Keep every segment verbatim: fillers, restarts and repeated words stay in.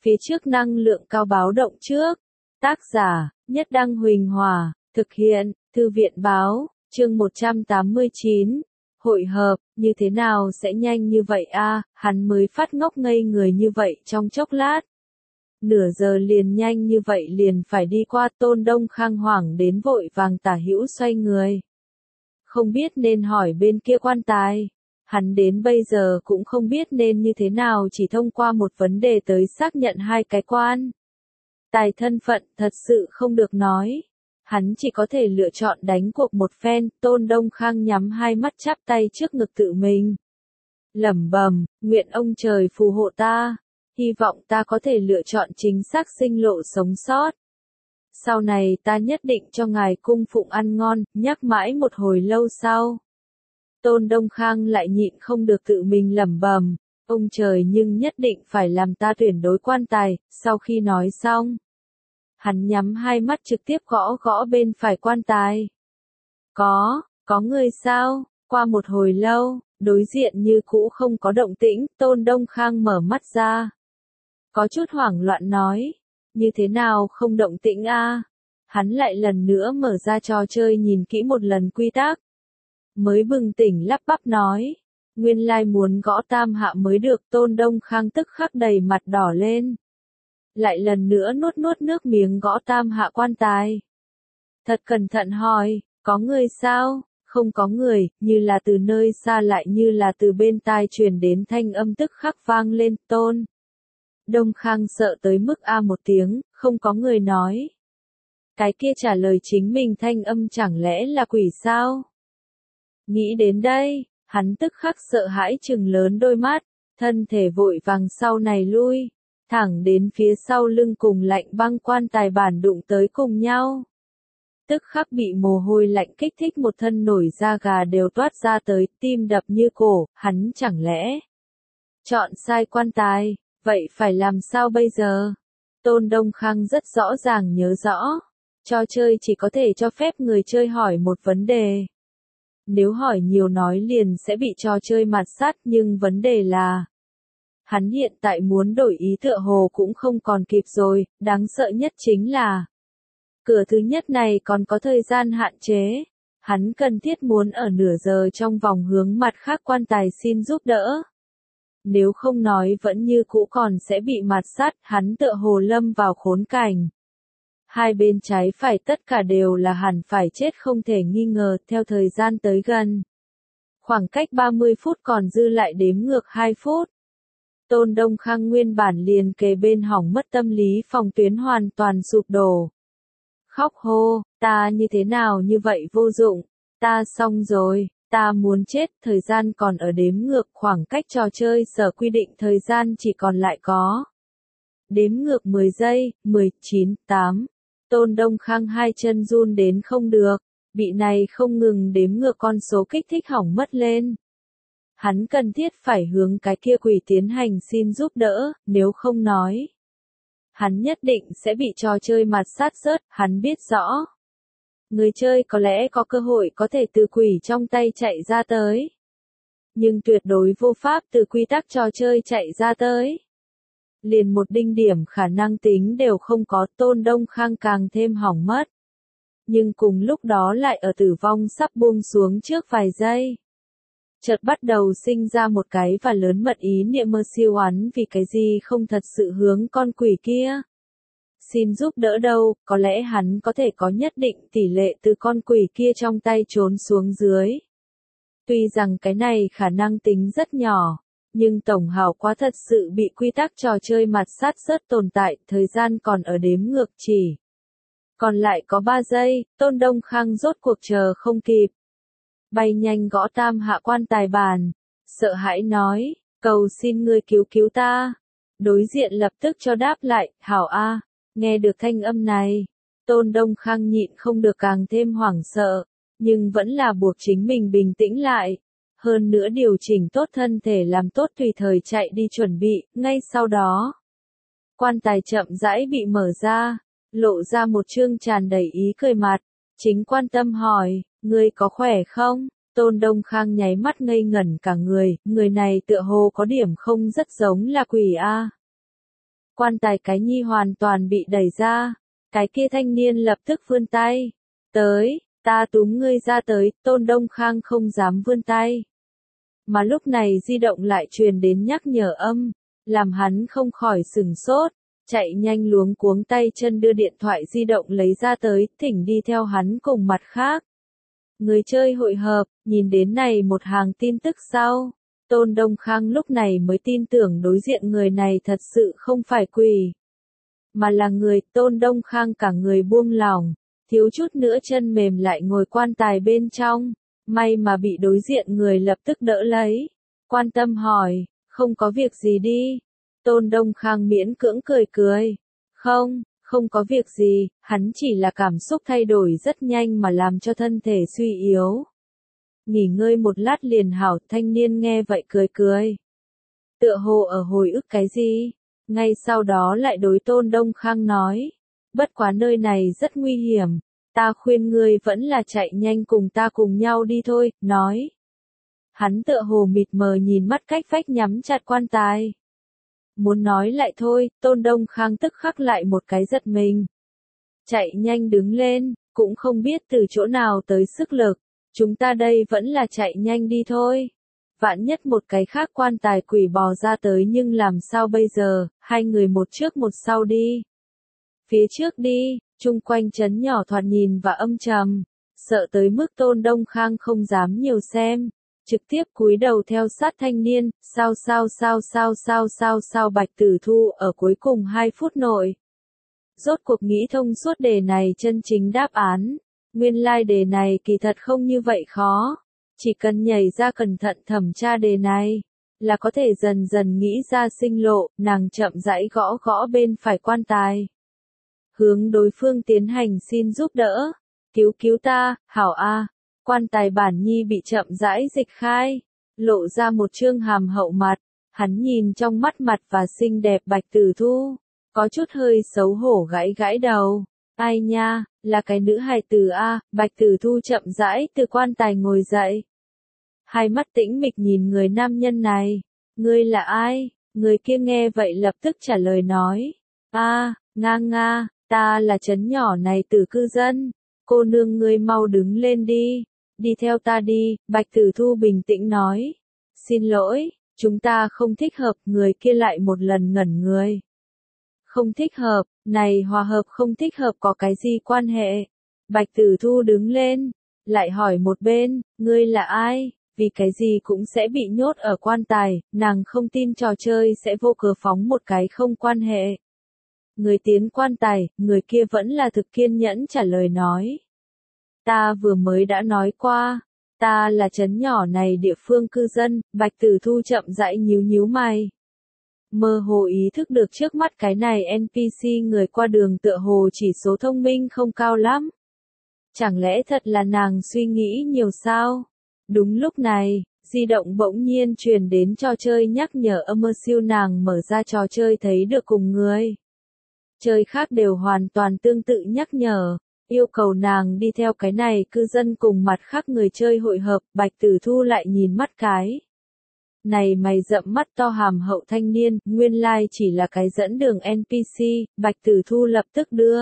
Phía trước năng lượng cao báo động trước. Tác giả, Nhất Đăng Huỳnh Hòa, thực hiện, Thư viện Báo, chương một trăm tám mươi chín. Hội hợp, như thế nào sẽ nhanh như vậy a? Hắn mới phát ngốc ngây người như vậy trong chốc lát. Nửa giờ liền nhanh như vậy liền phải đi qua. Tôn Đông Khang hoảng đến vội vàng tả hữu xoay người. Không biết nên hỏi bên kia quan tài. Hắn đến bây giờ cũng không biết nên như thế nào, chỉ thông qua một vấn đề tới xác nhận hai cái quan tài thân phận thật sự không được nói. Hắn chỉ có thể lựa chọn đánh cuộc một phen. Tôn Đông Khang nhắm hai mắt chắp tay trước ngực tự mình. Lẩm bẩm, nguyện ông trời phù hộ ta. Hy vọng ta có thể lựa chọn chính xác sinh lộ sống sót. Sau này ta nhất định cho ngài cung phụng ăn ngon. Nhắc mãi một hồi lâu sau, Tôn Đông Khang lại nhịn không được tự mình lẩm bẩm, ông trời nhưng nhất định phải làm ta tuyển đối quan tài. Sau khi nói xong, hắn nhắm hai mắt trực tiếp gõ gõ bên phải quan tài. Có, có người sao? Qua một hồi lâu, đối diện như cũ không có động tĩnh. Tôn Đông Khang mở mắt ra, có chút hoảng loạn nói, như thế nào không động tĩnh a? Hắn lại lần nữa mở ra trò chơi nhìn kỹ một lần quy tắc. Mới bừng tỉnh lắp bắp nói, nguyên lai muốn gõ tam hạ mới được. Tôn Đông Khang tức khắc đầy mặt đỏ lên. Lại lần nữa nuốt nuốt nước miếng gõ tam hạ quan tài. Thật cẩn thận hỏi, có người sao? Không có người, như là từ nơi xa lại như là từ bên tai truyền đến thanh âm tức khắc vang lên. Tôn Đông Khang sợ tới mức a một tiếng, không có người nói. Cái kia trả lời chính mình thanh âm chẳng lẽ là quỷ sao? Nghĩ đến đây, hắn tức khắc sợ hãi trừng lớn đôi mắt, thân thể vội vàng sau này lui, thẳng đến phía sau lưng cùng lạnh băng quan tài bản đụng tới cùng nhau. Tức khắc bị mồ hôi lạnh kích thích một thân nổi da gà đều toát ra tới, tim đập như cổ. Hắn chẳng lẽ chọn sai quan tài, vậy phải làm sao bây giờ? Tôn Đông Khang rất rõ ràng nhớ rõ, trò chơi chỉ có thể cho phép người chơi hỏi một vấn đề. Nếu hỏi nhiều nói liền sẽ bị trò chơi mạt sát, nhưng vấn đề là hắn hiện tại muốn đổi ý tựa hồ cũng không còn kịp rồi. Đáng sợ nhất chính là cửa thứ nhất này còn có thời gian hạn chế. Hắn cần thiết muốn ở nửa giờ trong vòng hướng mặt khác quan tài xin giúp đỡ. Nếu không nói vẫn như cũ còn sẽ bị mạt sát. Hắn tựa hồ lâm vào khốn cảnh. Hai bên trái phải tất cả đều là hẳn phải chết không thể nghi ngờ. Theo thời gian tới gần, khoảng cách ba mươi phút còn dư lại đếm ngược hai phút. Tôn Đông Khang nguyên bản liền kề bên hỏng mất tâm lý phòng tuyến hoàn toàn sụp đổ. Khóc hô, ta như thế nào như vậy vô dụng, ta xong rồi, ta muốn chết. Thời gian còn ở đếm ngược, khoảng cách trò chơi sở quy định thời gian chỉ còn lại có đếm ngược mười giây. Mười, chín, tám. Tôn Đông Khang hai chân run đến không được, bị này không ngừng đếm ngược con số kích thích hỏng mất lên. Hắn cần thiết phải hướng cái kia quỷ tiến hành xin giúp đỡ, nếu không nói, hắn nhất định sẽ bị trò chơi mạt sát rớt. Hắn biết rõ, người chơi có lẽ có cơ hội có thể từ quỷ trong tay chạy ra tới, nhưng tuyệt đối vô pháp từ quy tắc trò chơi chạy ra tới. Liền một đinh điểm khả năng tính đều không có. Tôn Đông Khang càng thêm hỏng mất. Nhưng cùng lúc đó lại ở tử vong sắp buông xuống trước vài giây, chợt bắt đầu sinh ra một cái và lớn mật ý niệm mơ siêu oán, vì cái gì không thật sự hướng con quỷ kia xin giúp đỡ đâu. Có lẽ hắn có thể có nhất định tỷ lệ từ con quỷ kia trong tay trốn xuống dưới. Tuy rằng cái này khả năng tính rất nhỏ, nhưng tổng hào quá thật sự bị quy tắc trò chơi mạt sát rất tồn tại. Thời gian còn ở đếm ngược chỉ còn lại có ba giây. Tôn Đông Khang rốt cuộc chờ không kịp, bay nhanh gõ tam hạ quan tài bàn, sợ hãi nói, cầu xin ngươi cứu cứu ta. Đối diện lập tức cho đáp lại, hảo a. Nghe được thanh âm này, Tôn Đông Khang nhịn không được càng thêm hoảng sợ, nhưng vẫn là buộc chính mình bình tĩnh lại. Hơn nữa điều chỉnh tốt thân thể làm tốt tùy thời chạy đi chuẩn bị. Ngay sau đó, quan tài chậm rãi bị mở ra, lộ ra một trương tràn đầy ý cười mặt. Chính quan tâm hỏi, ngươi có khỏe không? Tôn Đông Khang nháy mắt ngây ngẩn cả người, người này tựa hồ có điểm không rất giống là quỷ a. Quan tài cái nhi hoàn toàn bị đẩy ra. Cái kia thanh niên lập tức vươn tay. Tới, ta túm ngươi ra tới, Tôn Đông Khang không dám vươn tay. Mà lúc này di động lại truyền đến nhắc nhở âm, làm hắn không khỏi sửng sốt, chạy nhanh luống cuống tay chân đưa điện thoại di động lấy ra tới, thỉnh đi theo hắn cùng mặt khác. Người chơi hội hợp, nhìn đến này một hàng tin tức sau, Tôn Đông Khang lúc này mới tin tưởng đối diện người này thật sự không phải quỷ, mà là người. Tôn Đông Khang cả người buông lỏng, thiếu chút nữa chân mềm lại ngồi quan tài bên trong, may mà bị đối diện người lập tức đỡ lấy, quan tâm hỏi, không có việc gì đi. Tôn Đông Khang miễn cưỡng cười cười, không, không có việc gì, hắn chỉ là cảm xúc thay đổi rất nhanh mà làm cho thân thể suy yếu. Nghỉ ngơi một lát liền hảo. Thanh niên nghe vậy cười cười, tựa hồ ở hồi ức cái gì, ngay sau đó lại đối Tôn Đông Khang nói, bất quá nơi này rất nguy hiểm, ta khuyên ngươi vẫn là chạy nhanh cùng ta cùng nhau đi thôi. Nói, hắn tựa hồ mịt mờ nhìn mắt cách vách nhắm chặt quan tài. Muốn nói lại thôi, Tôn Đông Khang tức khắc lại một cái giật mình. Chạy nhanh đứng lên, cũng không biết từ chỗ nào tới sức lực, chúng ta đây vẫn là chạy nhanh đi thôi. Vạn nhất một cái khác quan tài quỷ bò ra tới nhưng làm sao bây giờ, hai người một trước một sau đi. Phía trước đi, chung quanh trấn nhỏ thoạt nhìn và âm trầm, sợ tới mức Tôn Đông Khang không dám nhiều xem. Trực tiếp cúi đầu theo sát thanh niên, sao sao sao sao sao sao sao Bạch Tử Thu ở cuối cùng hai phút nội. Rốt cuộc nghĩ thông suốt đề này chân chính đáp án, nguyên lai like đề này kỳ thật không như vậy khó, chỉ cần nhảy ra cẩn thận thẩm tra đề này, là có thể dần dần nghĩ ra sinh lộ. Nàng chậm rãi gõ gõ bên phải quan tài, hướng đối phương tiến hành xin giúp đỡ, cứu cứu ta, hảo a. Quan tài bản nhi bị chậm rãi dịch khai, lộ ra một trương hàm hậu mặt, hắn nhìn trong mắt mặt và xinh đẹp Bạch Tử Thu, có chút hơi xấu hổ gãi gãi đầu, ai nha, là cái nữ hài tử a. Bạch Tử Thu chậm rãi từ quan tài ngồi dậy, hai mắt tĩnh mịch nhìn người nam nhân này, ngươi là ai? Người kia nghe vậy lập tức trả lời nói, a, nga nga, ta là trấn nhỏ này tử cư dân, cô nương ngươi mau đứng lên đi. Đi theo ta đi, Bạch Tử Thu bình tĩnh nói. Xin lỗi, chúng ta không thích hợp. Người kia lại một lần ngẩn người. Không thích hợp, này hòa hợp không thích hợp có cái gì quan hệ? Bạch Tử Thu đứng lên, lại hỏi một bên, ngươi là ai? Vì cái gì cũng sẽ bị nhốt ở quan tài, nàng không tin trò chơi sẽ vô cớ phóng một cái không quan hệ. Người tiến quan tài, người kia vẫn là thực kiên nhẫn trả lời nói. Ta vừa mới đã nói qua, ta là trấn nhỏ này địa phương cư dân. Bạch Tử Thu chậm rãi nhíu nhíu mày. Mơ hồ ý thức được trước mắt cái này en pê xê người qua đường tựa hồ chỉ số thông minh không cao lắm. Chẳng lẽ thật là nàng suy nghĩ nhiều sao? Đúng lúc này, di động bỗng nhiên truyền đến trò chơi nhắc nhở âm mơ siêu. Nàng mở ra trò chơi thấy được cùng người chơi khác đều hoàn toàn tương tự nhắc nhở, yêu cầu nàng đi theo cái này cư dân cùng mặt khác người chơi hội hợp. Bạch Tử Thu lại nhìn mắt cái này mày rậm mắt to hàm hậu thanh niên, nguyên lai like chỉ là cái dẫn đường en pê xê. Bạch Tử Thu lập tức đưa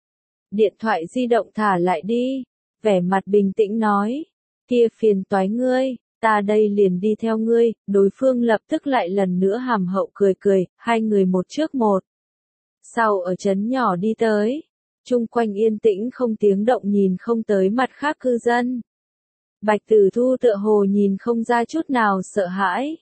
điện thoại di động thả lại đi, vẻ mặt bình tĩnh nói, kia phiền toái ngươi, ta đây liền đi theo ngươi. Đối phương lập tức lại lần nữa hàm hậu cười cười, hai người một trước một sau ở trấn nhỏ đi tới. Chung quanh yên tĩnh không tiếng động, nhìn không tới mặt khác cư dân. Bạch Tử Thu tựa hồ nhìn không ra chút nào sợ hãi,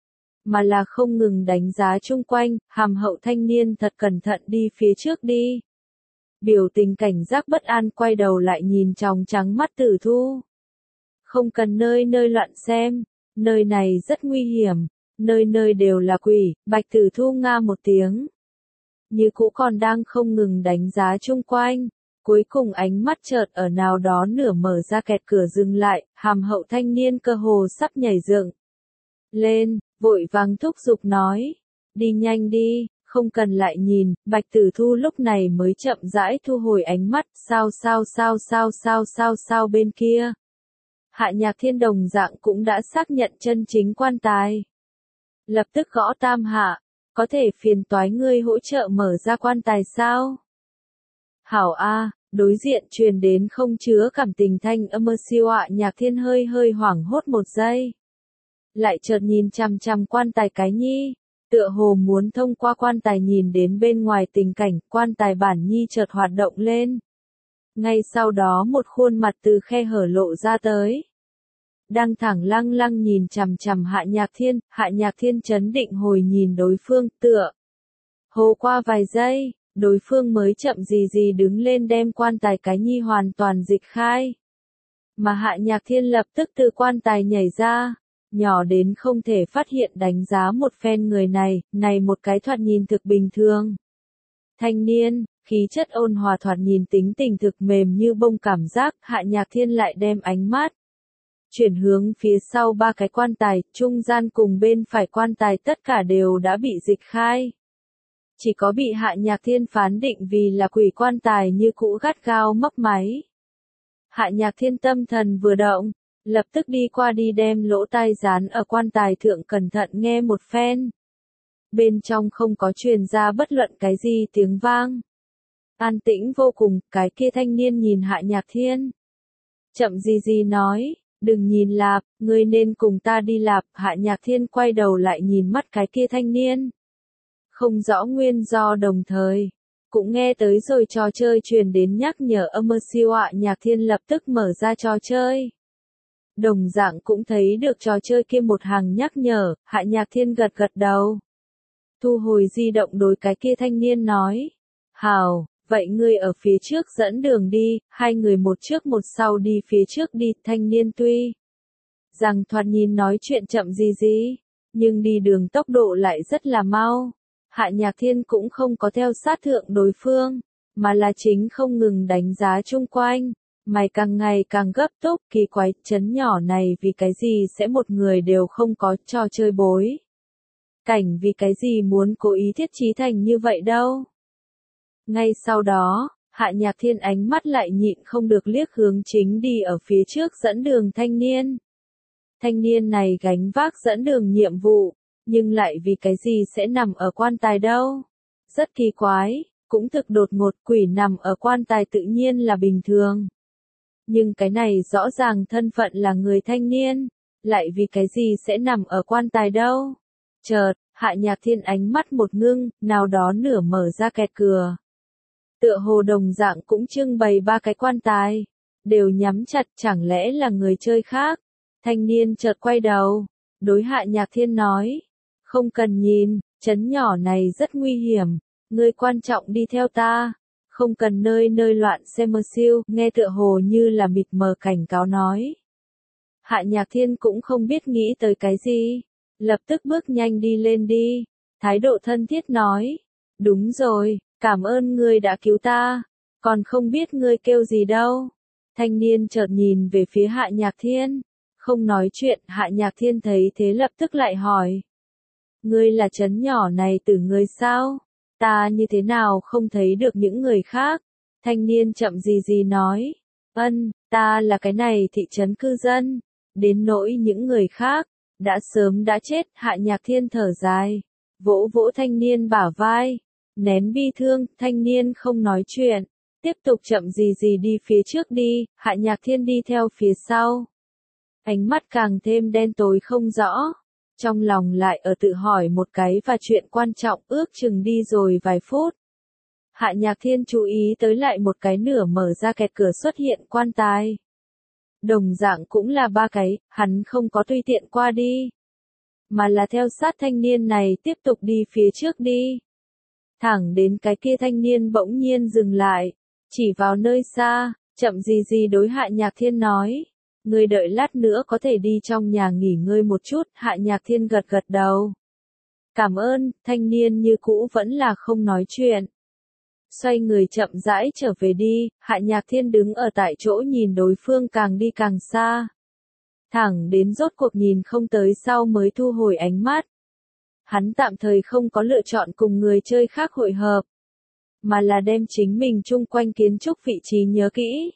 mà là không ngừng đánh giá chung quanh. Hàm hậu thanh niên thật cẩn thận đi phía trước đi, biểu tình cảnh giác bất an, quay đầu lại nhìn tròng trắng mắt Tử Thu. Không cần nơi nơi loạn xem, nơi này rất nguy hiểm, nơi nơi đều là quỷ. Bạch Tử Thu nga một tiếng, như cũ còn đang không ngừng đánh giá chung quanh, cuối cùng ánh mắt chợt ở nào đó nửa mở ra kẹt cửa dừng lại. Hàm hậu thanh niên cơ hồ sắp nhảy dựng lên, vội vàng thúc giục nói, đi nhanh đi, không cần lại nhìn. Bạch Tử Thu lúc này mới chậm rãi thu hồi ánh mắt. Sao sao sao sao sao sao sao bên kia, Hạ Nhạc Thiên đồng dạng cũng đã xác nhận chân chính quan tài, lập tức gõ tam hạ, có thể phiền toái ngươi hỗ trợ mở ra quan tài sao? Hảo A, đối diện truyền đến không chứa cảm tình thanh âm siêu ạ. Nhạc Thiên hơi hơi hoảng hốt một giây. Lại chợt nhìn chằm chằm quan tài cái nhi, tựa hồ muốn thông qua quan tài nhìn đến bên ngoài tình cảnh, quan tài bản nhi chợt hoạt động lên. Ngay sau đó một khuôn mặt từ khe hở lộ ra tới. Đang thẳng lăng lăng nhìn chằm chằm Hạ Nhạc Thiên, Hạ Nhạc Thiên chấn định hồi nhìn đối phương, tựa hồ qua vài giây, đối phương mới chậm gì gì đứng lên đem quan tài cái nhi hoàn toàn dịch khai. Mà Hạ Nhạc Thiên lập tức từ quan tài nhảy ra, nhỏ đến không thể phát hiện đánh giá một phen người này, này một cái thoạt nhìn thực bình thường. Thanh niên, khí chất ôn hòa thoạt nhìn tính tình thực mềm như bông cảm giác, Hạ Nhạc Thiên lại đem ánh mắt chuyển hướng phía sau ba cái quan tài, trung gian cùng bên phải quan tài tất cả đều đã bị dịch khai. Chỉ có bị Hạ Nhạc Thiên phán định vì là quỷ quan tài như cũ gắt gao mấp máy. Hạ Nhạc Thiên tâm thần vừa động, lập tức đi qua đi đem lỗ tai dán ở quan tài thượng cẩn thận nghe một phen. Bên trong không có truyền ra bất luận cái gì tiếng vang. An tĩnh vô cùng, cái kia thanh niên nhìn Hạ Nhạc Thiên. Chậm gì gì nói, đừng nhìn lạp, ngươi nên cùng ta đi lạp. Hạ Nhạc Thiên quay đầu lại nhìn mắt cái kia thanh niên. Không rõ nguyên do đồng thời, cũng nghe tới rồi trò chơi truyền đến nhắc nhở âm siêu ạ. Nhạc Thiên lập tức mở ra trò chơi. Đồng dạng cũng thấy được trò chơi kia một hàng nhắc nhở, Hạ Nhạc Thiên gật gật đầu. Thu hồi di động đối cái kia thanh niên nói. Hào, vậy ngươi ở phía trước dẫn đường đi, hai người một trước một sau đi phía trước đi. Thanh niên tuy rằng thoạt nhìn nói chuyện chậm gì gì, nhưng đi đường tốc độ lại rất là mau. Hạ Nhạc Thiên cũng không có theo sát thượng đối phương, mà là chính không ngừng đánh giá chung quanh. Mày càng ngày càng gấp tốc, kỳ quái, chấn nhỏ này vì cái gì sẽ một người đều không có, trò chơi bối cảnh vì cái gì muốn cố ý thiết trí thành như vậy đâu. Ngay sau đó, Hạ Nhạc Thiên ánh mắt lại nhịn không được liếc hướng chính đi ở phía trước dẫn đường thanh niên. Thanh niên này gánh vác dẫn đường nhiệm vụ, nhưng lại vì cái gì sẽ nằm ở quan tài đâu. Rất kỳ quái, cũng thực đột ngột, quỷ nằm ở quan tài tự nhiên là bình thường. Nhưng cái này rõ ràng thân phận là người thanh niên, lại vì cái gì sẽ nằm ở quan tài đâu. Chợt, Hạ Nhạc Thiên ánh mắt một ngưng, nào đó nửa mở ra kẹt cửa. Tựa hồ đồng dạng cũng trưng bày ba cái quan tài, đều nhắm chặt, chẳng lẽ là người chơi khác. Thanh niên chợt quay đầu, đối Hạ Nhạc Thiên nói, không cần nhìn, trấn nhỏ này rất nguy hiểm, ngươi quan trọng đi theo ta. Không cần nơi nơi loạn xem mơ siêu, nghe tựa hồ như là mịt mờ cảnh cáo nói. Hạ Nhạc Thiên cũng không biết nghĩ tới cái gì, lập tức bước nhanh đi lên đi, thái độ thân thiết nói, đúng rồi, cảm ơn ngươi đã cứu ta, còn không biết ngươi kêu gì đâu. Thanh niên chợt nhìn về phía Hạ Nhạc Thiên, không nói chuyện. Hạ Nhạc Thiên thấy thế lập tức lại hỏi, ngươi là trấn nhỏ này từ ngươi sao? Ta như thế nào không thấy được những người khác? Thanh niên chậm gì gì nói, ân, ta là cái này thị trấn cư dân, đến nỗi những người khác, đã sớm đã chết. Hạ Nhạc Thiên thở dài, vỗ vỗ thanh niên bả vai, nén bi thương. Thanh niên không nói chuyện, tiếp tục chậm gì gì đi phía trước đi. Hạ Nhạc Thiên đi theo phía sau, ánh mắt càng thêm đen tối không rõ. Trong lòng lại ở tự hỏi một cái và chuyện quan trọng, ước chừng đi rồi vài phút. Hạ Nhạc Thiên chú ý tới lại một cái nửa mở ra kẹt cửa xuất hiện quan tài. Đồng dạng cũng là ba cái, hắn không có tùy tiện qua đi, mà là theo sát thanh niên này tiếp tục đi phía trước đi. Thẳng đến cái kia thanh niên bỗng nhiên dừng lại, chỉ vào nơi xa, chậm gì gì đối Hạ Nhạc Thiên nói. Ngươi đợi lát nữa có thể đi trong nhà nghỉ ngơi một chút. Hạ Nhạc Thiên gật gật đầu. Cảm ơn. Thanh niên như cũ vẫn là không nói chuyện. Xoay người chậm rãi trở về đi. Hạ Nhạc Thiên đứng ở tại chỗ nhìn đối phương càng đi càng xa. Thẳng đến rốt cuộc nhìn không tới sau mới thu hồi ánh mắt. Hắn tạm thời không có lựa chọn cùng người chơi khác hội hợp, mà là đem chính mình chung quanh kiến trúc vị trí nhớ kỹ.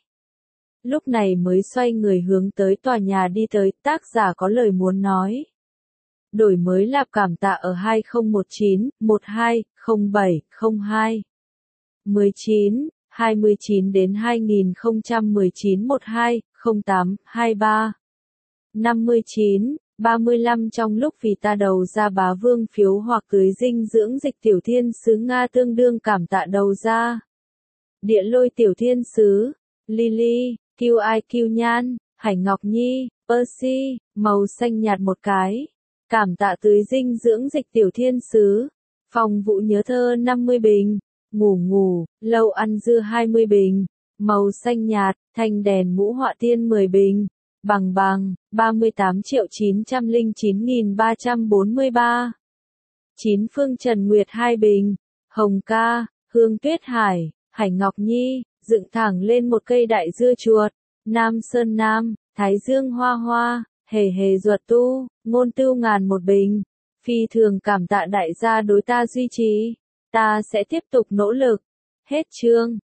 Lúc này mới xoay người hướng tới tòa nhà đi tới. Tác giả có lời muốn nói. Đổi mới lạp cảm tạ ở hai không một chín, một hai, không bảy, không hai. mười chín, hai mươi chín đến hai nghìn không trăm mười chín một hai, không tám, hai ba. năm mươi chín, ba mươi lăm trong lúc vì ta đầu ra bá vương phiếu hoặc tưới dinh dưỡng dịch tiểu thiên sứ Nga tương đương cảm tạ đầu ra. Địa lôi tiểu thiên sứ, Lily, quy i quy Nhan, Hải Ngọc Nhi, Percy, màu xanh nhạt một cái. Cảm tạ tưới dinh dưỡng dịch tiểu thiên sứ. Phòng vụ nhớ thơ năm mươi bình. Ngủ ngủ, lâu ăn dưa hai mươi bình. Màu xanh nhạt, thanh đèn mũ họa tiên mười bình. Bằng bằng, ba mươi tám triệu chín trăm lẻ chín nghìn ba trăm bốn mươi ba. Chín phương Trần Nguyệt hai bình. Hồng ca, Hương Tuyết Hải, Hải Ngọc Nhi, dựng thẳng lên một cây đại dưa chuột. Nam Sơn Nam, Thái Dương Hoa Hoa, hề hề ruột tu, ngôn tưu ngàn một bình. Phi thường cảm tạ đại gia đối ta duy trì. Ta sẽ tiếp tục nỗ lực. Hết chương.